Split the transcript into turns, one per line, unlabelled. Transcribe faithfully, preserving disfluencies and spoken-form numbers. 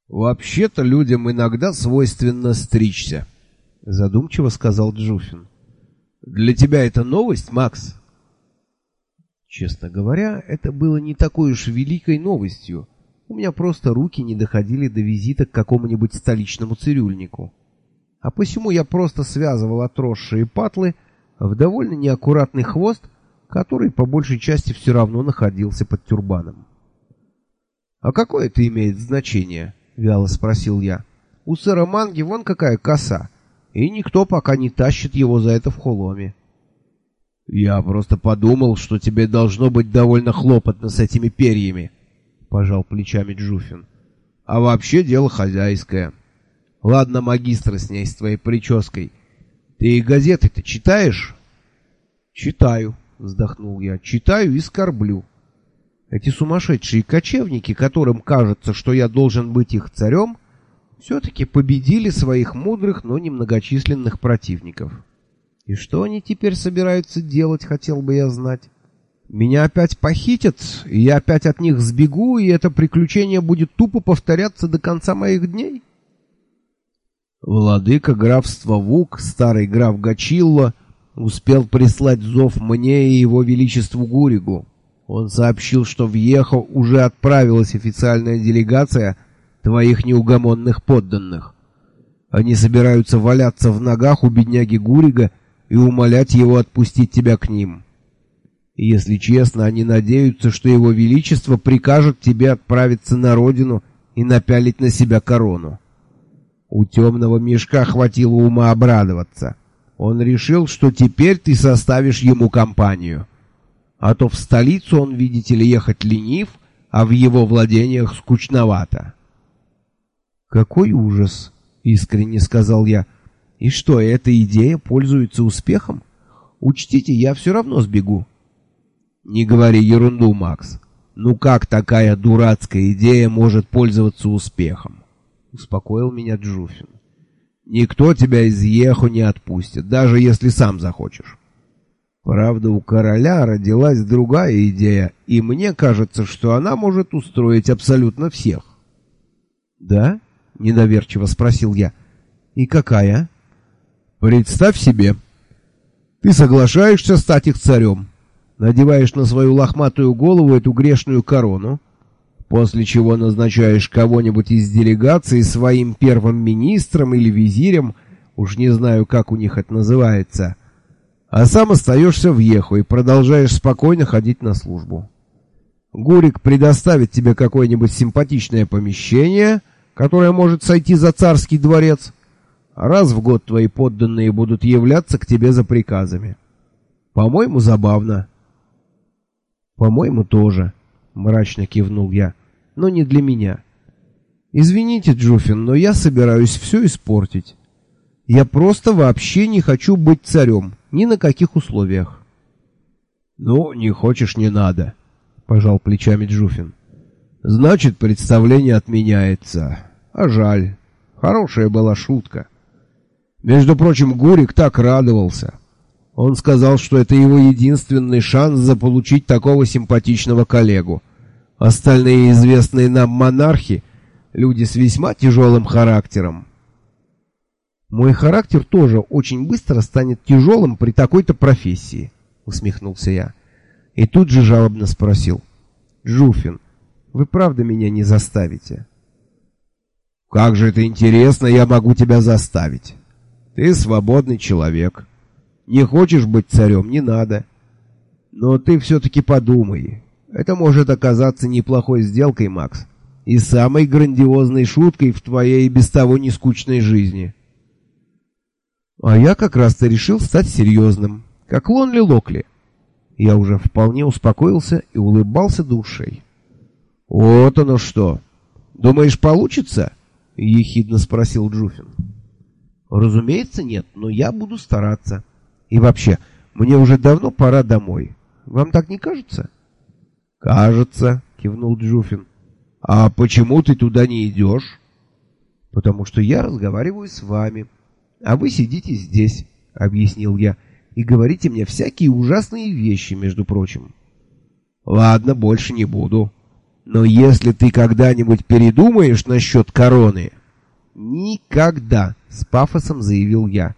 «Вообще-то людям иногда свойственно стричься», — задумчиво сказал Джуфин. «Для тебя это новость, Макс?» Честно говоря, это было не такой уж великой новостью. У меня просто руки не доходили до визита к какому-нибудь столичному цирюльнику. А посему я просто связывал отросшие патлы в довольно неаккуратный хвост, который по большей части все равно находился под тюрбаном. «А какое это имеет значение?» — вяло спросил я. «У сэра Манги вон какая коса, и никто пока не тащит его за это в Холоме». «Я просто подумал, что тебе должно быть довольно хлопотно с этими перьями», — пожал плечами Джуфин. «А вообще дело хозяйское. Ладно, магистр, с ней, с твоей прической. Ты газеты-то читаешь?» «Читаю», — вздохнул я, — «читаю и скорблю. Эти сумасшедшие кочевники, которым кажется, что я должен быть их царем, все-таки победили своих мудрых, но немногочисленных противников. И что они теперь собираются делать, хотел бы я знать. Меня опять похитят, и я опять от них сбегу, и это приключение будет тупо повторяться до конца моих дней?» Владыка графства Вук, старый граф Гачилло, успел прислать зов мне и его величеству Гуригу. Он сообщил, что в Ехо уже отправилась официальная делегация твоих неугомонных подданных. Они собираются валяться в ногах у бедняги Гурига и умолять его отпустить тебя к ним. И, если честно, они надеются, что его величество прикажет тебе отправиться на родину и напялить на себя корону. У темного мешка хватило ума обрадоваться. Он решил, что теперь ты составишь ему компанию. А то в столицу он, видите ли, ехать ленив, а в его владениях скучновато. «Какой ужас!» — искренне сказал я. «И что, эта идея пользуется успехом? Учтите, я все равно сбегу». «Не говори ерунду, Макс. Ну как такая дурацкая идея может пользоваться успехом?» — успокоил меня Джуфин. «Никто тебя из Ехо не отпустит, даже если сам захочешь. Правда, у короля родилась другая идея, и мне кажется, что она может устроить абсолютно всех». «Да?» — недоверчиво спросил я. «И какая?» «Представь себе, ты соглашаешься стать их царем, надеваешь на свою лохматую голову эту грешную корону, после чего назначаешь кого-нибудь из делегации своим первым министром или визирем, уж не знаю, как у них это называется, а сам остаешься в Ехо и продолжаешь спокойно ходить на службу. Гурик предоставит тебе какое-нибудь симпатичное помещение, которое может сойти за царский дворец, а раз в год твои подданные будут являться к тебе за приказами. По-моему, забавно». «По-моему, тоже», — мрачно кивнул я, — «но не для меня. Извините, Джуфин, но я собираюсь все испортить. Я просто вообще не хочу быть царем, ни на каких условиях». «Ну, не хочешь, не надо», — пожал плечами Джуфин. «Значит, представление отменяется. А жаль. Хорошая была шутка. Между прочим, Гурик так радовался. Он сказал, что это его единственный шанс заполучить такого симпатичного коллегу. Остальные известные нам монархи — люди с весьма тяжелым характером». «Мой характер тоже очень быстро станет тяжелым при такой-то профессии», — усмехнулся я. И тут же жалобно спросил: «Джуфин, вы правда меня не заставите?» «Как же это интересно, я могу тебя заставить. Ты свободный человек. Не хочешь быть царем — не надо. Но ты все-таки подумай. Это может оказаться неплохой сделкой, Макс, и самой грандиозной шуткой в твоей и без того нескучной жизни». А я как раз-то решил стать серьезным, как Лонли Локли. Я уже вполне успокоился и улыбался до ушей. «Вот оно что! Думаешь, получится?» — ехидно спросил Джуфин. «Разумеется, нет, но я буду стараться. И вообще, мне уже давно пора домой. Вам так не кажется?» «Кажется», — кивнул Джуфин. «А почему ты туда не идешь?» «Потому что я разговариваю с вами, а вы сидите здесь», — объяснил я, — «и говорите мне всякие ужасные вещи, между прочим». «Ладно, больше не буду. Но если ты когда-нибудь передумаешь насчет короны...» «Никогда», — с пафосом заявил я.